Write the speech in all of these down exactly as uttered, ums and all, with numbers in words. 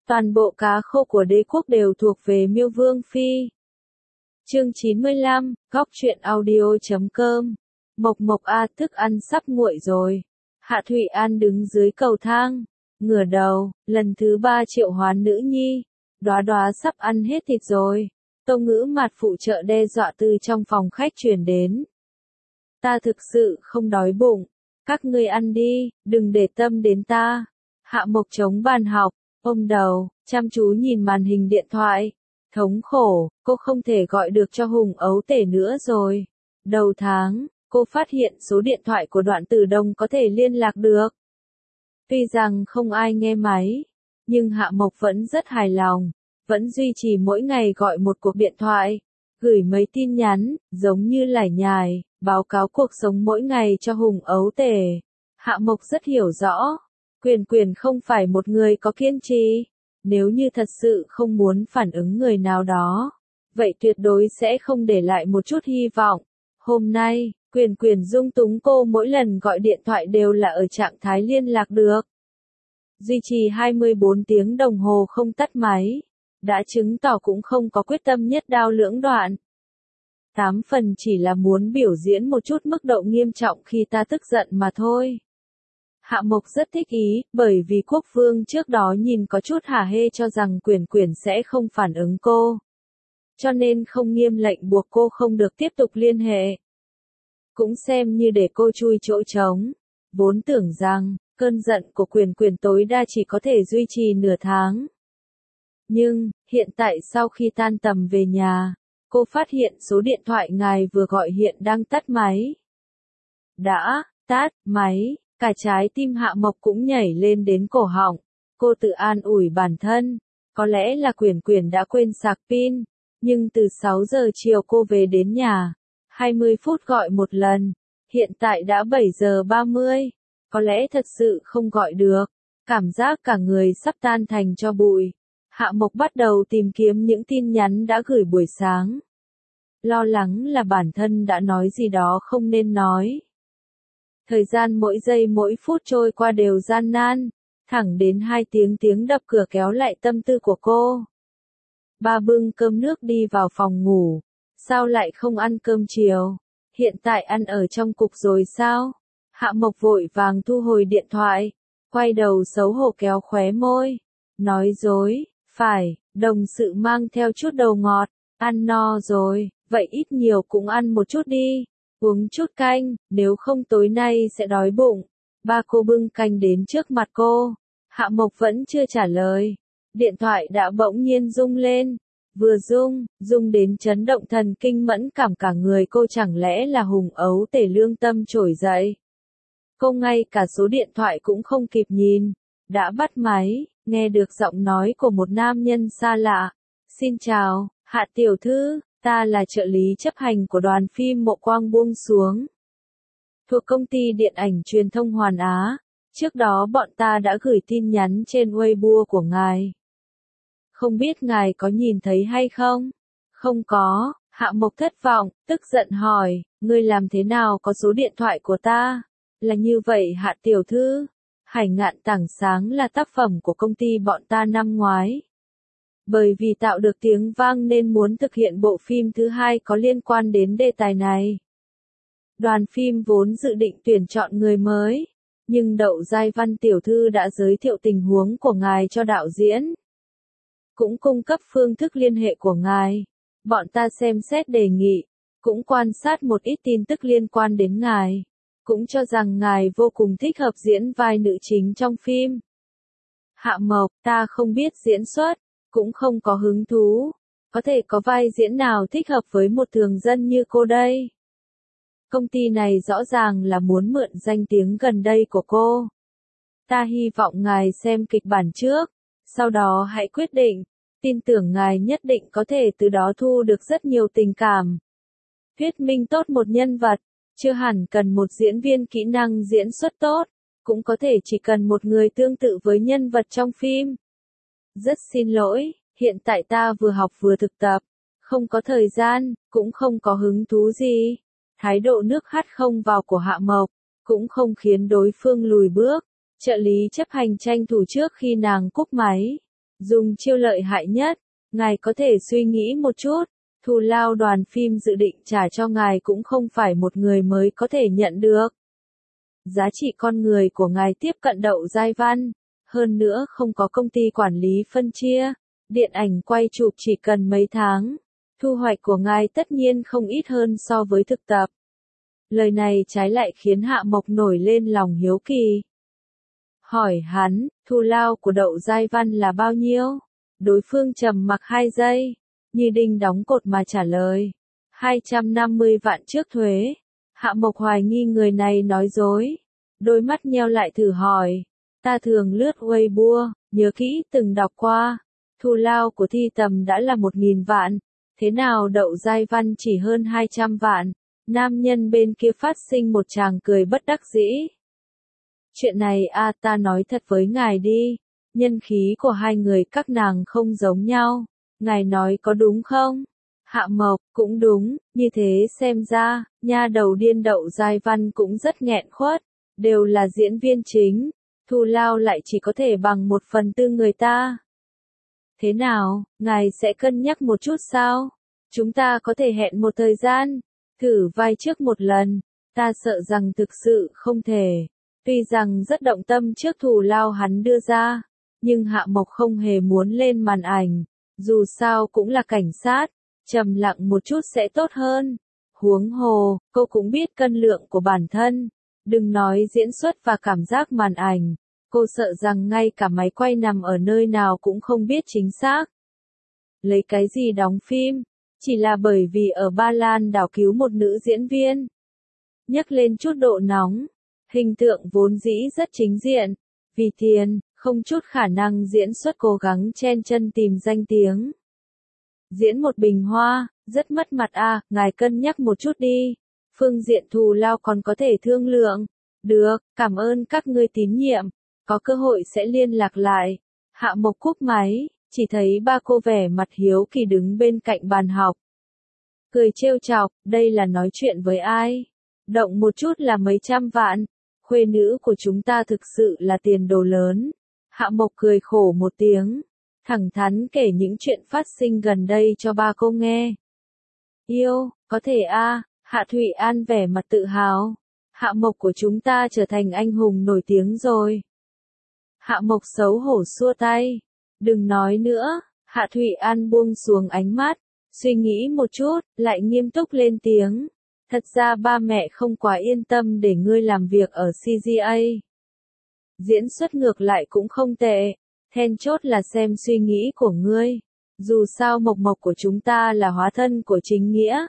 Toàn bộ cá khô của đế quốc đều thuộc về Miêu Vương Phi. Chương chín mươi lăm, góc truyện audio chấm com. Mộc Mộc a, thức ăn sắp nguội rồi. Hạ Thụy An đứng dưới cầu thang, ngửa đầu, lần thứ ba triệu hoán nữ nhi. Đóa Đóa sắp ăn hết thịt rồi. Tâu Ngữ Mạt phụ trợ đe dọa từ trong phòng khách truyền đến. Ta thực sự không đói bụng. Các ngươi ăn đi, đừng để tâm đến ta. Hạ Mộc chống bàn học, ôm đầu, chăm chú nhìn màn hình điện thoại. Thống khổ, cô không thể gọi được cho Hùng Ấu Tể nữa rồi. Đầu tháng, cô phát hiện số điện thoại của Đoạn Tử Đông có thể liên lạc được. Tuy rằng không ai nghe máy, nhưng Hạ Mộc vẫn rất hài lòng, vẫn duy trì mỗi ngày gọi một cuộc điện thoại, gửi mấy tin nhắn, giống như lải nhải, báo cáo cuộc sống mỗi ngày cho Hùng Ấu Tể. Hạ Mộc rất hiểu rõ, Quyền Quyền không phải một người có kiên trì. Nếu như thật sự không muốn phản ứng người nào đó, vậy tuyệt đối sẽ không để lại một chút hy vọng. Hôm nay, Quyền Quyền dung túng cô mỗi lần gọi điện thoại đều là ở trạng thái liên lạc được. Duy trì hai mươi bốn tiếng đồng hồ không tắt máy, đã chứng tỏ cũng không có quyết tâm nhất đao lưỡng đoạn. Tám phần chỉ là muốn biểu diễn một chút mức độ nghiêm trọng khi ta tức giận mà thôi. Hạ Mộc rất thích ý, bởi vì quốc vương trước đó nhìn có chút hả hê cho rằng Quyền Quyền sẽ không phản ứng cô. Cho nên không nghiêm lệnh buộc cô không được tiếp tục liên hệ. Cũng xem như để cô chui chỗ trống. Vốn tưởng rằng, cơn giận của Quyền Quyền tối đa chỉ có thể duy trì nửa tháng. Nhưng, hiện tại sau khi tan tầm về nhà, cô phát hiện số điện thoại ngài vừa gọi hiện đang tắt máy. Đã, tắt, máy. Cả trái tim Hạ Mộc cũng nhảy lên đến cổ họng. Cô tự an ủi bản thân. Có lẽ là Quyền Quyền đã quên sạc pin. Nhưng từ sáu giờ chiều cô về đến nhà. hai mươi phút gọi một lần. Hiện tại đã bảy giờ ba mươi. Có lẽ thật sự không gọi được. Cảm giác cả người sắp tan thành tro bụi. Hạ Mộc bắt đầu tìm kiếm những tin nhắn đã gửi buổi sáng. Lo lắng là bản thân đã nói gì đó không nên nói. Thời gian mỗi giây mỗi phút trôi qua đều gian nan, thẳng đến hai tiếng tiếng đập cửa kéo lại tâm tư của cô. Ba bưng cơm nước đi vào phòng ngủ, sao lại không ăn cơm chiều? Hiện tại ăn ở trong cục rồi sao? Hạ Mộc vội vàng thu hồi điện thoại, quay đầu xấu hổ kéo khóe môi, nói dối, phải, đồng sự mang theo chút đầu ngọt, ăn no rồi, vậy ít nhiều cũng ăn một chút đi. Uống chút canh, nếu không tối nay sẽ đói bụng. Ba cô bưng canh đến trước mặt cô. Hạ Mộc vẫn chưa trả lời. Điện thoại đã bỗng nhiên rung lên. Vừa rung, rung đến chấn động thần kinh mẫn cảm cả người cô, chẳng lẽ là Hùng Ấu Tể lương tâm trỗi dậy. Cô ngay cả số điện thoại cũng không kịp nhìn. Đã bắt máy, nghe được giọng nói của một nam nhân xa lạ. Xin chào, Hạ tiểu thư. Ta là trợ lý chấp hành của đoàn phim Mộ Quang buông xuống. Thuộc công ty điện ảnh truyền thông Hoàn Á. Trước đó bọn ta đã gửi tin nhắn trên Weibo của ngài. Không biết ngài có nhìn thấy hay không? Không có. Hạ Mộc thất vọng, tức giận hỏi, ngươi làm thế nào có số điện thoại của ta? Là như vậy Hạ tiểu thư. Hải Ngạn Tảng Sáng là tác phẩm của công ty bọn ta năm ngoái. Bởi vì tạo được tiếng vang nên muốn thực hiện bộ phim thứ hai có liên quan đến đề tài này. Đoàn phim vốn dự định tuyển chọn người mới, nhưng Đậu Giai Văn tiểu thư đã giới thiệu tình huống của ngài cho đạo diễn. Cũng cung cấp phương thức liên hệ của ngài. Bọn ta xem xét đề nghị, cũng quan sát một ít tin tức liên quan đến ngài. Cũng cho rằng ngài vô cùng thích hợp diễn vai nữ chính trong phim. Hạ Mộc, ta không biết diễn xuất. Cũng không có hứng thú. Có thể có vai diễn nào thích hợp với một thường dân như cô đây? Công ty này rõ ràng là muốn mượn danh tiếng gần đây của cô. Ta hy vọng ngài xem kịch bản trước, sau đó hãy quyết định. Tin tưởng ngài nhất định có thể từ đó thu được rất nhiều tình cảm. Thuyết minh tốt một nhân vật, chưa hẳn cần một diễn viên kỹ năng diễn xuất tốt, cũng có thể chỉ cần một người tương tự với nhân vật trong phim. Rất xin lỗi, hiện tại ta vừa học vừa thực tập, không có thời gian, cũng không có hứng thú gì. Thái độ nước hắt không vào của Hạ Mộc, cũng không khiến đối phương lùi bước. Trợ lý chấp hành tranh thủ trước khi nàng cúp máy. Dùng chiêu lợi hại nhất, ngài có thể suy nghĩ một chút, thù lao đoàn phim dự định trả cho ngài cũng không phải một người mới có thể nhận được. Giá trị con người của ngài tiếp cận Đậu Giai Văn, hơn nữa không có công ty quản lý phân chia, điện ảnh quay chụp chỉ cần mấy tháng, thu hoạch của ngài tất nhiên không ít hơn so với thực tập. Lời này trái lại khiến Hạ Mộc nổi lên lòng hiếu kỳ. Hỏi hắn, thù lao của Đậu Giai Văn là bao nhiêu? Đối phương trầm mặc hai giây, như đinh đóng cột mà trả lời. hai trăm năm mươi vạn trước thuế. Hạ Mộc hoài nghi người này nói dối. Đôi mắt nheo lại thử hỏi. Ta thường lướt Weibo, nhớ kỹ từng đọc qua. Thù lao của Thi Tầm đã là một nghìn vạn. Thế nào Đậu Giai Văn chỉ hơn hai trăm vạn? Nam nhân bên kia phát sinh một tràng cười bất đắc dĩ. Chuyện này a ta nói thật với ngài đi. Nhân khí của hai người các nàng không giống nhau. Ngài nói có đúng không? Hạ Mộc, cũng đúng, như thế xem ra, nha đầu điên Đậu Giai Văn cũng rất nghẹn khuất. Đều là diễn viên chính, thù lao lại chỉ có thể bằng một phần tư người ta. Thế nào, ngài sẽ cân nhắc một chút sao? Chúng ta có thể hẹn một thời gian, thử vai trước một lần, ta sợ rằng thực sự không thể. Tuy rằng rất động tâm trước thù lao hắn đưa ra, nhưng Hạ Mộc không hề muốn lên màn ảnh, dù sao cũng là cảnh sát, trầm lặng một chút sẽ tốt hơn. Huống hồ, cô cũng biết cân lượng của bản thân, đừng nói diễn xuất và cảm giác màn ảnh, cô sợ rằng ngay cả máy quay nằm ở nơi nào cũng không biết chính xác. Lấy cái gì đóng phim, chỉ là bởi vì ở Ba Lan đảo cứu một nữ diễn viên. Nhắc lên chút độ nóng, hình tượng vốn dĩ rất chính diện, vì tiền, không chút khả năng diễn xuất cố gắng chen chân tìm danh tiếng. Diễn một bình hoa, rất mất mặt à, ngài cân nhắc một chút đi. Phương diện thù lao còn có thể thương lượng. Được, cảm ơn các ngươi tín nhiệm, có cơ hội sẽ liên lạc lại. Hạ Mộc cúp máy, chỉ thấy ba cô vẻ mặt hiếu kỳ đứng bên cạnh bàn học. Cười trêu chọc, đây là nói chuyện với ai? Động một chút là mấy trăm vạn. Khuê nữ của chúng ta thực sự là tiền đồ lớn. Hạ Mộc cười khổ một tiếng, thẳng thắn kể những chuyện phát sinh gần đây cho ba cô nghe. Yêu, có thể a à, Hạ Thụy An vẻ mặt tự hào. Hạ Mộc của chúng ta trở thành anh hùng nổi tiếng rồi. Hạ Mộc xấu hổ xua tay. Đừng nói nữa, Hạ Thụy An buông xuống ánh mắt, suy nghĩ một chút, lại nghiêm túc lên tiếng. Thật ra ba mẹ không quá yên tâm để ngươi làm việc ở xê giê a. Diễn xuất ngược lại cũng không tệ, then chốt là xem suy nghĩ của ngươi. Dù sao Mộc Mộc của chúng ta là hóa thân của chính nghĩa.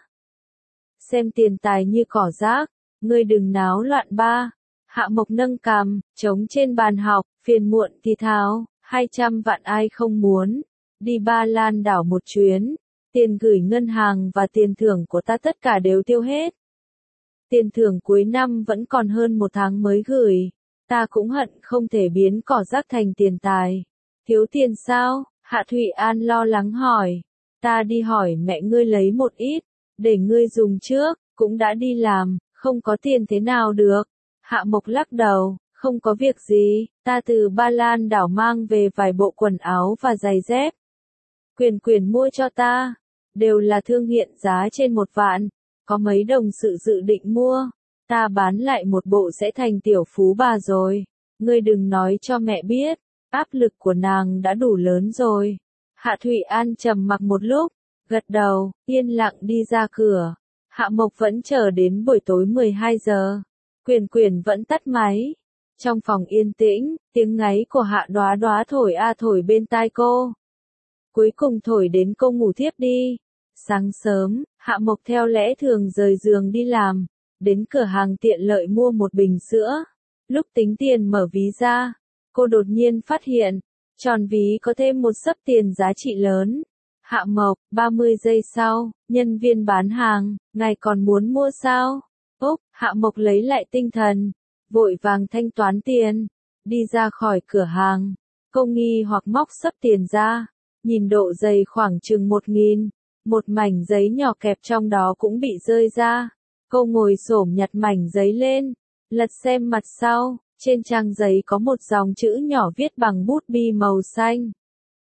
Xem tiền tài như cỏ rác, ngươi đừng náo loạn ba. Hạ Mộc nâng cằm, trống trên bàn học, phiền muộn thì thào, hai trăm vạn ai không muốn. Đi Ba Lan đảo một chuyến, tiền gửi ngân hàng và tiền thưởng của ta tất cả đều tiêu hết. Tiền thưởng cuối năm vẫn còn hơn một tháng mới gửi, ta cũng hận không thể biến cỏ rác thành tiền tài. Thiếu tiền sao? Hạ Thụy An lo lắng hỏi. Ta đi hỏi mẹ ngươi lấy một ít, để ngươi dùng trước, cũng đã đi làm, không có tiền thế nào được. Hạ Mộc lắc đầu, không có việc gì, ta từ Ba Lan đảo mang về vài bộ quần áo và giày dép. Quyền quyền mua cho ta, đều là thương hiện giá trên một vạn, có mấy đồng sự dự định mua, ta bán lại một bộ sẽ thành tiểu phú bà rồi. Ngươi đừng nói cho mẹ biết, áp lực của nàng đã đủ lớn rồi. Hạ Thụy An trầm mặc một lúc, gật đầu, yên lặng đi ra cửa. Hạ Mộc vẫn chờ đến buổi tối mười hai giờ. Quyền quyền vẫn tắt máy. Trong phòng yên tĩnh, tiếng ngáy của Hạ Đoá Đoá thổi a thổi bên tai cô. Cuối cùng thổi đến cô ngủ thiếp đi. Sáng sớm, Hạ Mộc theo lẽ thường rời giường đi làm, đến cửa hàng tiện lợi mua một bình sữa. Lúc tính tiền mở ví ra, cô đột nhiên phát hiện, tròn ví có thêm một xấp tiền giá trị lớn. Hạ Mộc, ba mươi giây sau, nhân viên bán hàng, ngài còn muốn mua sao? Úc, Hạ Mộc lấy lại tinh thần, vội vàng thanh toán tiền, đi ra khỏi cửa hàng. Cô nghi hoặc móc xấp tiền ra, nhìn độ dày khoảng chừng một nghìn, một mảnh giấy nhỏ kẹp trong đó cũng bị rơi ra. Cô ngồi xổm nhặt mảnh giấy lên, lật xem mặt sau, trên trang giấy có một dòng chữ nhỏ viết bằng bút bi màu xanh.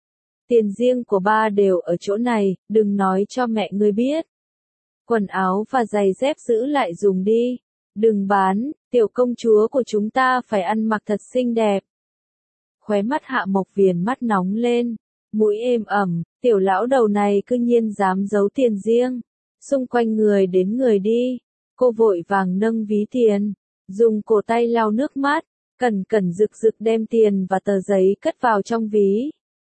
Tiền riêng của ba đều ở chỗ này, đừng nói cho mẹ ngươi biết. Quần áo và giày dép giữ lại dùng đi. Đừng bán, tiểu công chúa của chúng ta phải ăn mặc thật xinh đẹp. Khóe mắt Hạ Mộc viền mắt nóng lên, mũi êm ẩm, tiểu lão đầu này cư nhiên dám giấu tiền riêng. Xung quanh người đến người đi, cô vội vàng nâng ví tiền, dùng cổ tay lau nước mắt, cẩn cẩn rực rực đem tiền và tờ giấy cất vào trong ví.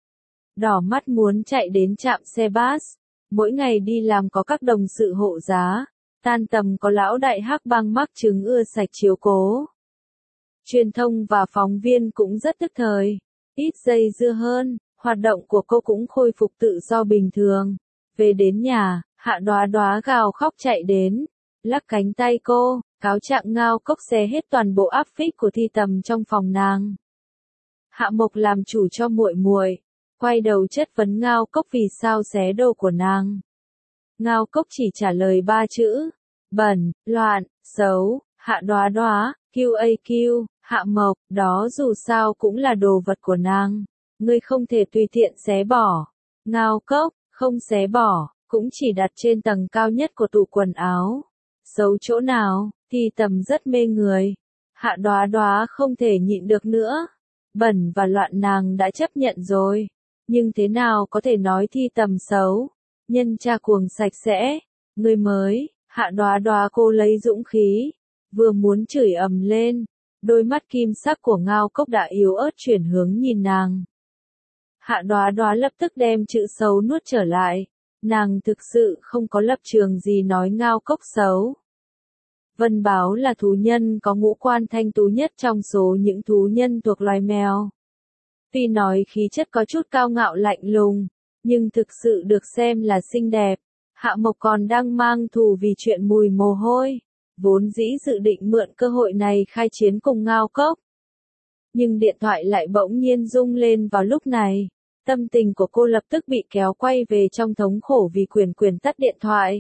Đỏ mắt muốn chạy đến trạm xe bus, mỗi ngày đi làm có các đồng sự hộ giá, tan tầm có lão đại hắc bang mắc trứng ưa sạch chiếu cố. Truyền thông và phóng viên cũng rất tức thời, ít dây dưa hơn, hoạt động của cô cũng khôi phục tự do bình thường. Về đến nhà, Hạ Đoá Đoá gào khóc chạy đến, lắc cánh tay cô, cáo trạng Ngao Cốc xé hết toàn bộ áp phích của Thi Tầm trong phòng nàng. Hạ Mộc làm chủ cho muội muội, quay đầu chất vấn Ngao Cốc vì sao xé đồ của nàng. Ngao Cốc chỉ trả lời ba chữ, bẩn, loạn, xấu. Hạ Đoá Đoá, quy a quy, Hạ Mộc, đó dù sao cũng là đồ vật của nàng, ngươi không thể tùy tiện xé bỏ. Ngao Cốc, không xé bỏ, cũng chỉ đặt trên tầng cao nhất của tủ quần áo. Xấu chỗ nào, Thi Tầm rất mê người. Hạ Đoá Đoá không thể nhịn được nữa. Bẩn và loạn nàng đã chấp nhận rồi, nhưng thế nào có thể nói Thi Tầm xấu? Nhân cha cuồng sạch sẽ, ngươi mới. Hạ Đoá Đoá cô lấy dũng khí, vừa muốn chửi ầm lên, đôi mắt kim sắc của Ngao Cốc đã yếu ớt chuyển hướng nhìn nàng. Hạ Đoá Đoá lập tức đem chữ xấu nuốt trở lại, nàng thực sự không có lập trường gì nói Ngao Cốc xấu. Vân Báo là thú nhân có ngũ quan thanh tú nhất trong số những thú nhân thuộc loài mèo. Tuy nói khí chất có chút cao ngạo lạnh lùng, nhưng thực sự được xem là xinh đẹp. Hạ Mộc còn đang mang thù vì chuyện mùi mồ hôi, vốn dĩ dự định mượn cơ hội này khai chiến cùng Ngao Cốc. Nhưng điện thoại lại bỗng nhiên rung lên vào lúc này, tâm tình của cô lập tức bị kéo quay về trong thống khổ vì Quyền Quyền tắt điện thoại.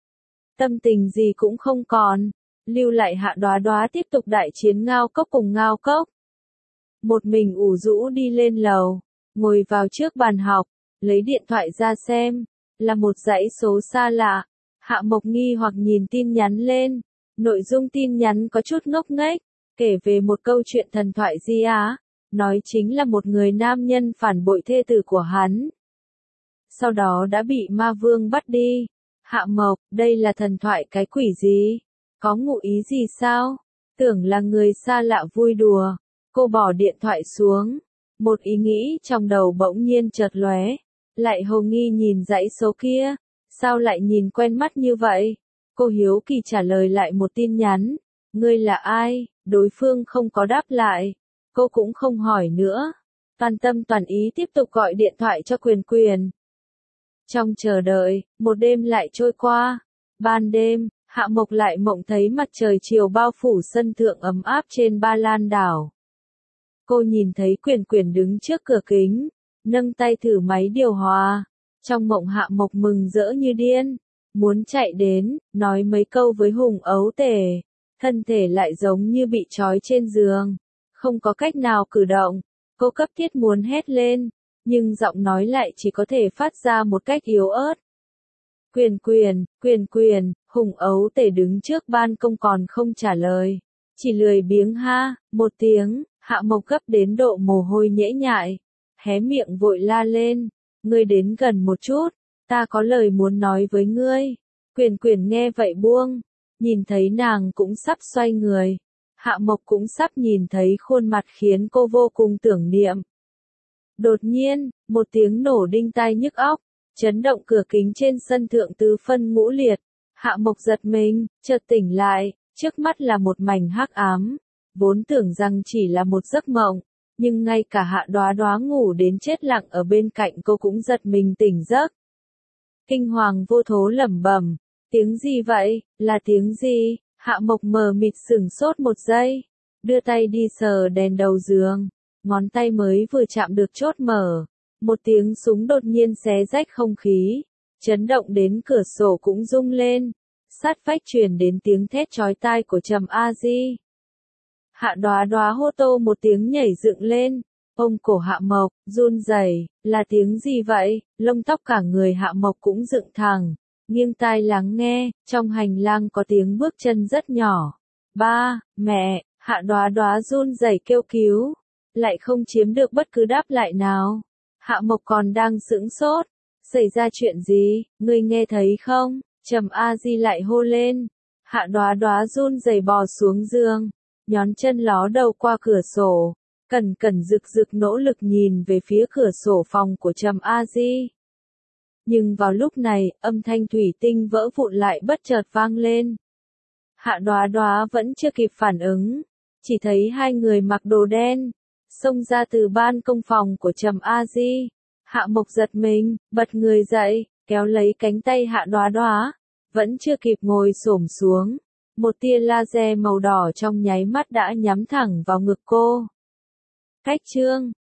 Tâm tình gì cũng không còn, lưu lại Hạ Đoá Đoá tiếp tục đại chiến Ngao Cốc cùng Ngao Cốc. Một mình ủ rũ đi lên lầu, ngồi vào trước bàn học, lấy điện thoại ra xem, là một dãy số xa lạ. Hạ Mộc nghi hoặc nhìn tin nhắn lên, nội dung tin nhắn có chút ngốc nghếch, kể về một câu chuyện thần thoại Di Á, nói chính là một người nam nhân phản bội thê tử của hắn. Sau đó đã bị ma vương bắt đi. Hạ Mộc, đây là thần thoại cái quỷ gì? Có ngụ ý gì sao? Tưởng là người xa lạ vui đùa. Cô bỏ điện thoại xuống. Một ý nghĩ trong đầu bỗng nhiên chợt lóe. Lại hồ nghi nhìn dãy số kia. Sao lại nhìn quen mắt như vậy? Cô hiếu kỳ trả lời lại một tin nhắn. Ngươi là ai? Đối phương không có đáp lại. Cô cũng không hỏi nữa. Toàn tâm toàn ý tiếp tục gọi điện thoại cho Quyền Quyền. Trong chờ đợi, một đêm lại trôi qua. Ban đêm, Hạ Mộc lại mộng thấy mặt trời chiều bao phủ sân thượng ấm áp trên Ba Lan đảo. Cô nhìn thấy Quyền Quyền đứng trước cửa kính, nâng tay thử máy điều hòa. Trong mộng Hạ Mộc mừng rỡ như điên, muốn chạy đến, nói mấy câu với Hùng Ấu Tể. Thân thể lại giống như bị trói trên giường, không có cách nào cử động. Cô cấp thiết muốn hét lên, nhưng giọng nói lại chỉ có thể phát ra một cách yếu ớt. Quyền Quyền, Quyền Quyền, Hùng Ấu Tể đứng trước ban công còn không trả lời, chỉ lười biếng ha, một tiếng. Hạ Mộc gấp đến độ mồ hôi nhễ nhại, hé miệng vội la lên, ngươi đến gần một chút, ta có lời muốn nói với ngươi. Quyền Quyền nghe vậy buông, nhìn thấy nàng cũng sắp xoay người, Hạ Mộc cũng sắp nhìn thấy khuôn mặt khiến cô vô cùng tưởng niệm. Đột nhiên, một tiếng nổ đinh tai nhức óc, chấn động cửa kính trên sân thượng tứ phân ngũ liệt. Hạ Mộc giật mình, chợt tỉnh lại, trước mắt là một mảnh hắc ám. Vốn tưởng rằng chỉ là một giấc mộng, nhưng ngay cả Hạ Đoá Đoá ngủ đến chết lặng ở bên cạnh cô cũng giật mình tỉnh giấc. Kinh hoàng vô thố lẩm bẩm, tiếng gì vậy, là tiếng gì? Hạ Mộc mờ mịt sửng sốt một giây, đưa tay đi sờ đèn đầu giường, ngón tay mới vừa chạm được chốt mở, một tiếng súng đột nhiên xé rách không khí, chấn động đến cửa sổ cũng rung lên, sát vách truyền đến tiếng thét chói tai của Trầm A Di. Hạ Đoá Đoá hô tô một tiếng nhảy dựng lên, Ôm cổ Hạ Mộc, run rẩy, là tiếng gì vậy? Lông tóc cả người Hạ Mộc cũng dựng thẳng, nghiêng tai lắng nghe, trong hành lang có tiếng bước chân rất nhỏ. Ba, mẹ, Hạ Đoá Đoá run rẩy kêu cứu, lại không chiếm được bất cứ đáp lại nào. Hạ Mộc còn đang sững sốt, xảy ra chuyện gì, ngươi nghe thấy không? Trầm A Di lại hô lên. Hạ Đoá Đoá run rẩy bò xuống giường, nhón chân ló đầu qua cửa sổ, cẩn cẩn rực rực nỗ lực nhìn về phía cửa sổ phòng của Trầm A Di. Nhưng vào lúc này, âm thanh thủy tinh vỡ vụn lại bất chợt vang lên. Hạ Đoá Đoá vẫn chưa kịp phản ứng, chỉ thấy hai người mặc đồ đen xông ra từ ban công phòng của Trầm A Di. Hạ Mộc giật mình, bật người dậy, kéo lấy cánh tay Hạ Đoá Đoá, vẫn chưa kịp ngồi xổm xuống, một tia laser màu đỏ trong nháy mắt đã nhắm thẳng vào ngực cô. Cách chương